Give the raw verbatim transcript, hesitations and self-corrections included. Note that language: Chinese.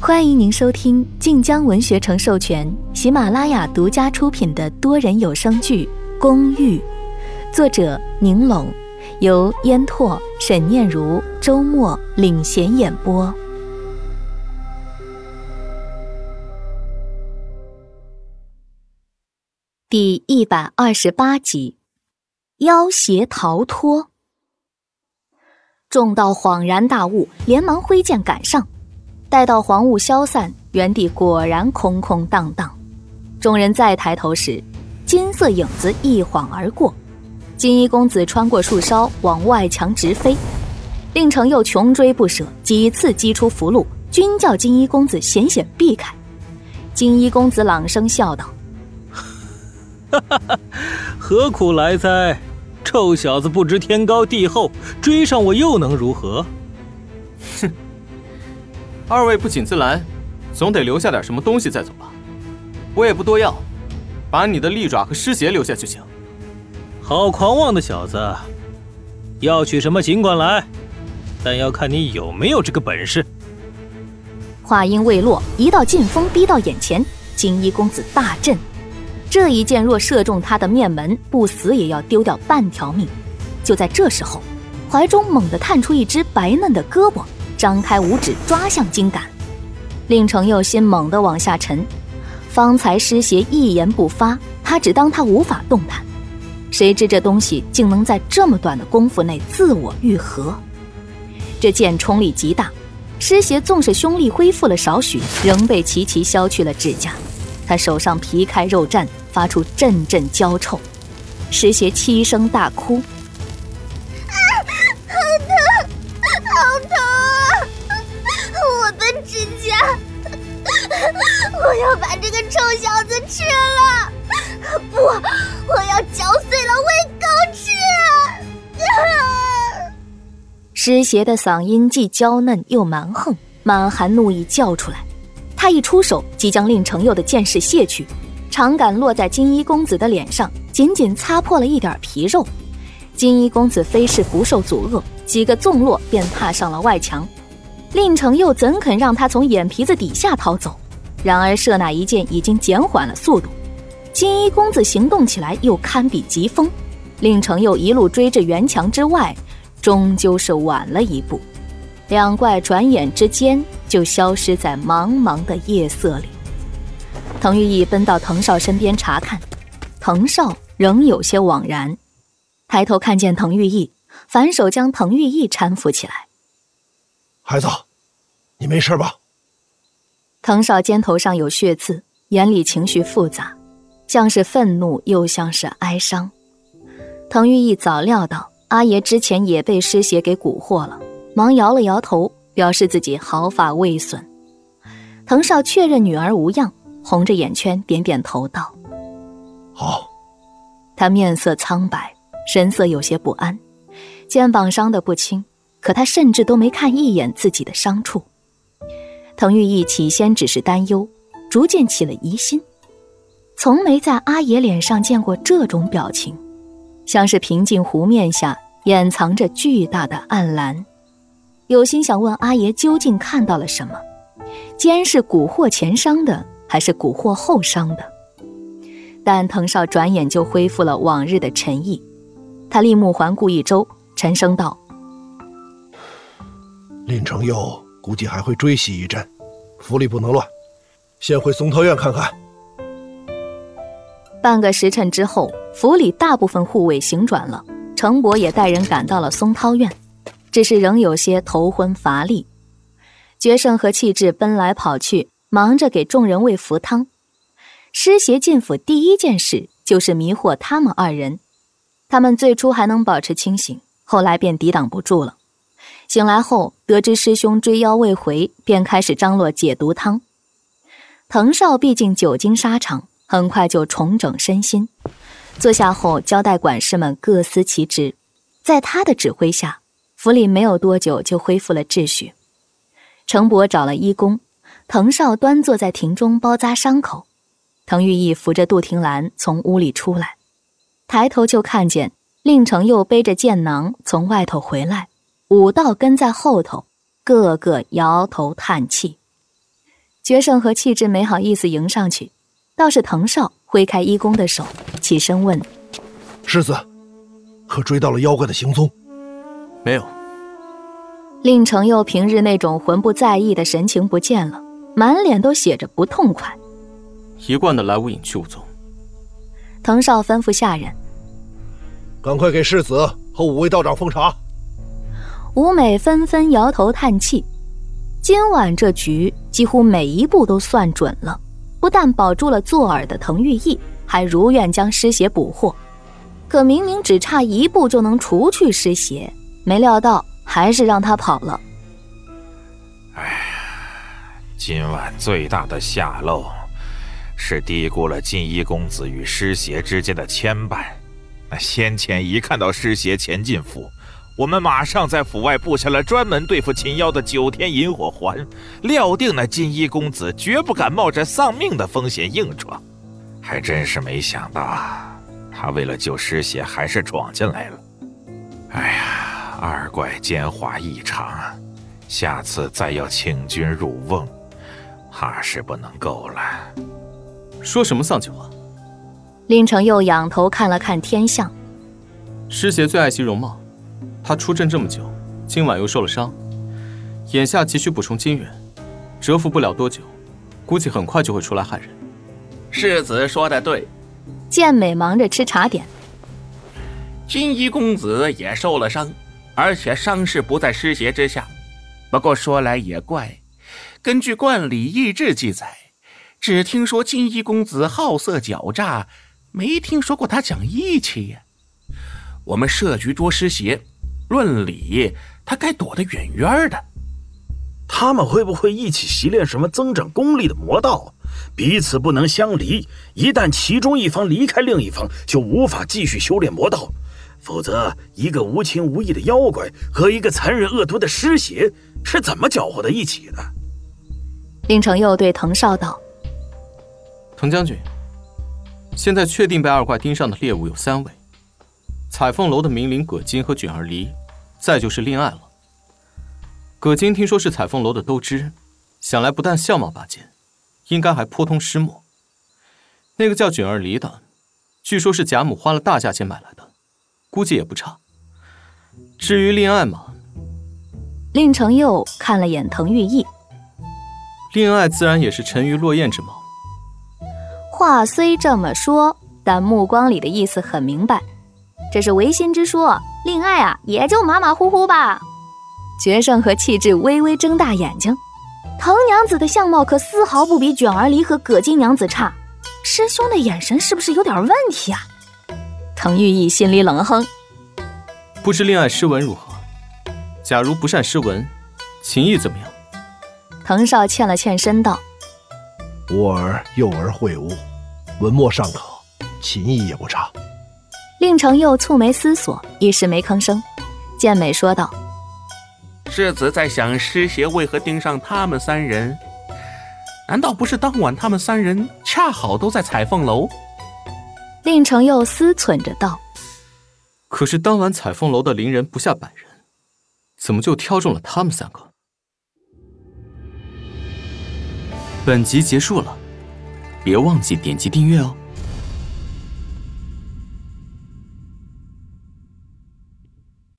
欢迎您收听晋江文学城授权、喜马拉雅独家出品的多人有声剧《公寓》，作者宁拢，由烟拓、沈念如、周末领衔演播。第一百二十八集，要挟逃脱。众道恍然大悟，连忙挥剑赶上。待到黄雾消散，原地果然空空荡荡。众人再抬头时，金色影子一晃而过，金衣公子穿过树梢往外墙直飞。令程又穷追不舍，几次击出符箓，均叫金衣公子险险避开。金衣公子朗声笑道： 何苦来哉？臭小子不知天高地厚，追上我又能如何？ 哼！二位不请自来，总得留下点什么东西再走吧。我也不多要，把你的利爪和尸鞋留下就行。 好狂妄的小子，要取什么尽管来，但要看你有没有这个本事。 话音未落，一道劲风逼到眼前，金衣公子大震。这一剑若射中他的面门，不死也要丢掉半条命。就在这时候，怀中猛地探出一只白嫩的胳膊，张开五指抓向金杆。令程又心猛地往下沉，方才尸邪一言不发，他只当他无法动弹，谁知这东西竟能在这么短的功夫内自我愈合。这剑冲力极大，尸邪纵使凶力恢复了少许，仍被齐齐削去了指甲。他手上皮开肉绽，发出阵阵焦臭。尸邪凄声大哭： 啊，好疼，好疼啊！我的指甲，我要把这个臭小子吃了！不，我要嚼碎了喂狗吃！啊、 尸邪的嗓音既娇嫩又蛮横，满含怒意叫出来。他一出手，即将令程佑的剑势卸去，长杆落在金衣公子的脸上，仅仅擦破了一点皮肉。金衣公子非是不受阻遏，几个纵落便踏上了外墙。令程佑怎肯让他从眼皮子底下逃走？然而射那一剑已经减缓了速度，金衣公子行动起来又堪比疾风。令程佑一路追至圆墙之外，终究是晚了一步。两怪转眼之间就消失在茫茫的夜色里。滕玉义奔到滕少身边查看，滕少仍有些惘然，抬头看见滕玉义，反手将滕玉义搀扶起来。 孩子，你没事吧？ 滕少肩头上有血渍，眼里情绪复杂，像是愤怒又像是哀伤。滕玉义早料到阿爷之前也被尸邪给蛊惑了，忙摇了摇头，表示自己毫发未损。滕少确认女儿无恙，红着眼圈点点头道： 好。 他面色苍白，神色有些不安，肩膀伤得不轻，可他甚至都没看一眼自己的伤处。滕玉义起先只是担忧，逐渐起了疑心，从没在阿爷脸上见过这种表情，像是平静湖面下掩藏着巨大的暗蓝。有心想问阿爷究竟看到了什么，奸是蛊惑前伤的，还是蛊惑后伤的？但滕少转眼就恢复了往日的沉意，他立目环顾一周，沉声道： 令程佑估计还会追袭一阵，府里不能乱，先回松涛院看看。 半个时辰之后，府里大部分护卫行转了，程伯也带人赶到了松涛院，只是仍有些头昏乏力。决胜和气质奔来跑去，忙着给众人喂符汤。尸邪进府第一件事就是迷惑他们二人，他们最初还能保持清醒，后来便抵挡不住了。醒来后得知师兄追妖未回，便开始张罗解毒汤。滕少毕竟久经沙场，很快就重整身心，坐下后交代管事们各司其职。在他的指挥下，府里没有多久就恢复了秩序。程伯找了医工，滕少端坐在庭中包扎伤口。滕玉义扶着杜婷兰从屋里出来，抬头就看见令程又背着剑囊从外头回来，五道跟在后头，个个摇头叹气。 决胜和气质没好意思迎上去，倒是滕少挥开一公的手，起身问： 世子，可追到了妖怪的行踪？ 没有。 令程佑平日那种浑不在意的神情不见了，满脸都写着不痛快。 一贯的来无影去无踪。 滕少吩咐下人： 赶快给世子和五位道长奉茶。 五美纷纷摇头叹气，今晚这局几乎每一步都算准了，不但保住了作饵的滕玉义，还如愿将尸邪捕获。可明明只差一步就能除去尸邪，没料到还是让他跑了。 哎呀，今晚最大的下漏是低估了锦衣公子与尸邪之间的牵绊。那先前一看到尸邪前进府，我们马上在府外布下了专门对付秦妖的九天引火环，料定那锦衣公子绝不敢冒着丧命的风险硬闯。还真是没想到，他为了救尸邪还是闯进来了。哎呀，二怪奸猾异常，下次再要请君入瓮，怕是不能够了。 说什么丧气话？ 令程佑仰头看了看天象， 尸邪最爱惜容貌，他出阵这么久，今晚又受了伤，眼下急需补充金元，蛰伏不了多久，估计很快就会出来害人。 世子说得对。 健美忙着吃茶点。 锦衣公子也受了伤，而且伤势不在尸邪之下。不过说来也怪，根据《冠礼异志》记载，只听说锦衣公子好色狡诈，没听说过他讲义气呀。我们设局捉尸邪，论理他该躲得远远的。 他们会不会一起习练什么增长功力的魔道？彼此不能相离，一旦其中一方离开另一方，就无法继续修炼魔道。否则，一个无情无义的妖怪和一个残忍恶毒的尸邪是怎么搅和在一起的？ 令程佑对滕少道： 滕将军，现在确定被二怪盯上的猎物有三位，彩凤楼的明灵葛金和卷儿离，再就是令爱了。葛金听说是彩凤楼的都知，想来不但相貌拔尖，应该还颇通诗墨。那个叫卷儿离的，据说是贾母花了大价钱买来的，估计也不差。至于令爱嘛， 令程佑看了眼滕玉义， 令爱自然也是沉鱼落雁之貌。 话虽这么说，但目光里的意思很明白，这是违心之说，令爱啊也就马马虎虎吧。决胜和气质微微睁大眼睛，滕娘子的相貌可丝毫不比卷儿离和葛金娘子差，师兄的眼神是不是有点问题啊？滕玉义心里冷哼， 不知令爱诗文如何？假如不善诗文，琴艺怎么样？ 滕少欠了欠身道： 吾儿幼儿会悟，文墨尚可，琴艺也不差。 令程佑蹙眉思索，一时没吭声。健美说道： 世子在想尸邪为何盯上他们三人？难道不是当晚他们三人恰好都在彩凤楼？ 令程佑思忖着道： 可是当晚彩凤楼的伶人不下百人，怎么就挑中了他们三个？本集结束了，别忘记点击订阅哦。